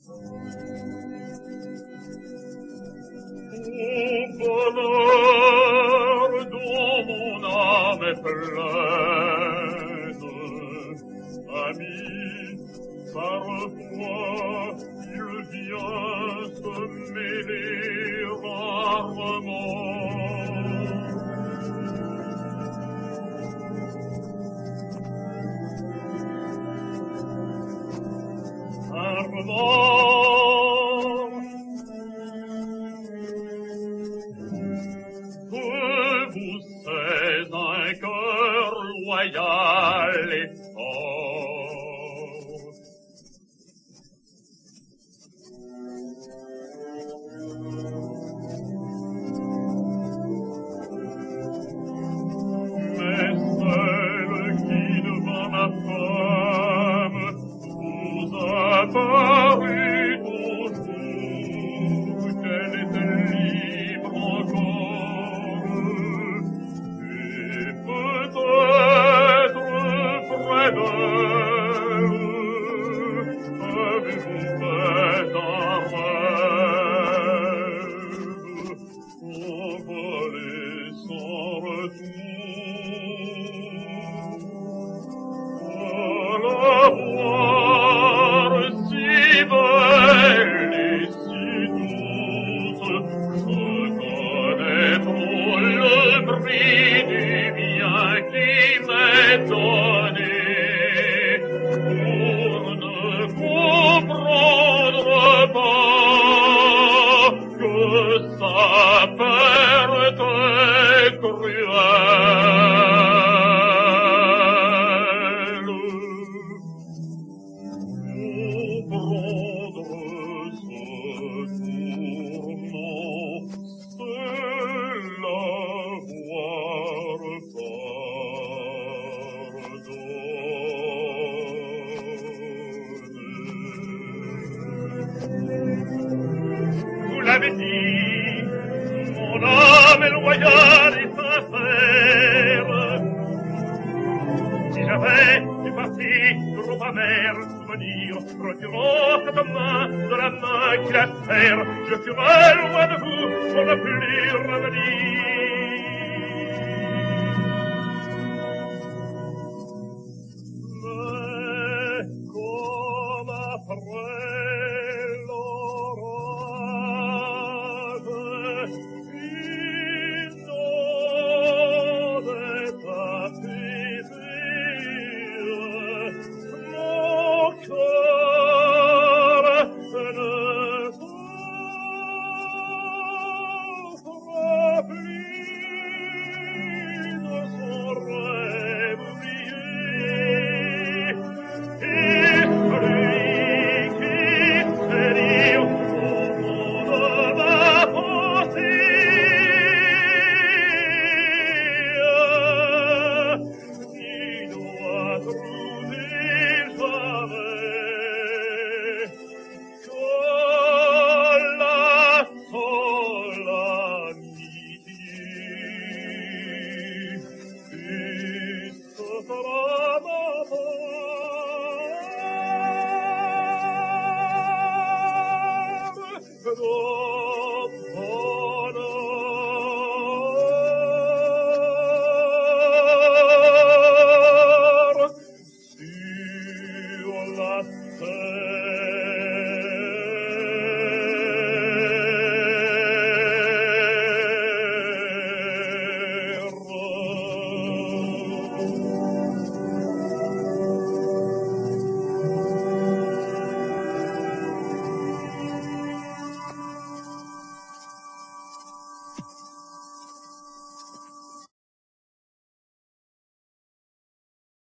bonheur dont mon âme est pleine, ami, parfois il vient se mêler rarement. Rarement, vous c'est un cœur loyal et fort. Mais celle qui devant ma femme vous a paru toujours qu'elle était libre encore, et peut-être près d'elle avez-vous fait un rêve envolé sans retour. À la voir si belle et si douce, je connais trop le prix du bien qui m'est donné pour ne comprendre pas que sa perte est cruelle. Comprendre ce tourment, c'est l'avoir pardonné. Vous l'avez dit, mon âme est loyale et sincère. Si j'avais du parti trop amer souvenir, retirant cette main de la main qui la serre, je serais loin de vous pour ne plus revenir.